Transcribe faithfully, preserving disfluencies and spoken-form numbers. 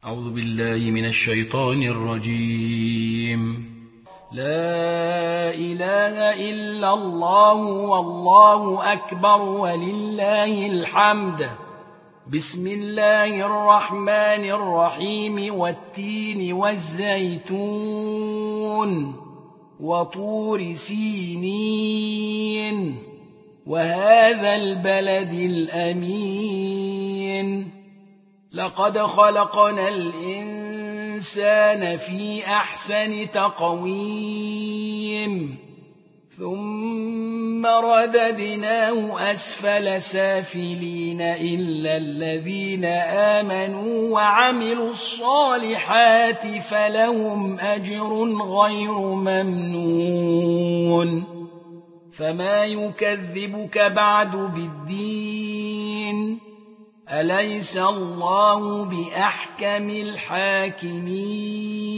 أعوذ بالله من الشيطان الرجيم. لا إله إلا الله والله أكبر ولله الحمد. بسم الله الرحمن الرحيم. والتين والزيتون وطور سينين وهذا البلد الأمين. لقد خلقنا الإنسان في أحسن تقويم ثم رددناه أسفل سافلين إلا الذين آمنوا وعملوا الصالحات فلهم أجر غير ممنون. فما يكذبك بعد بالدين؟ أليس الله بأحكم الحاكمين؟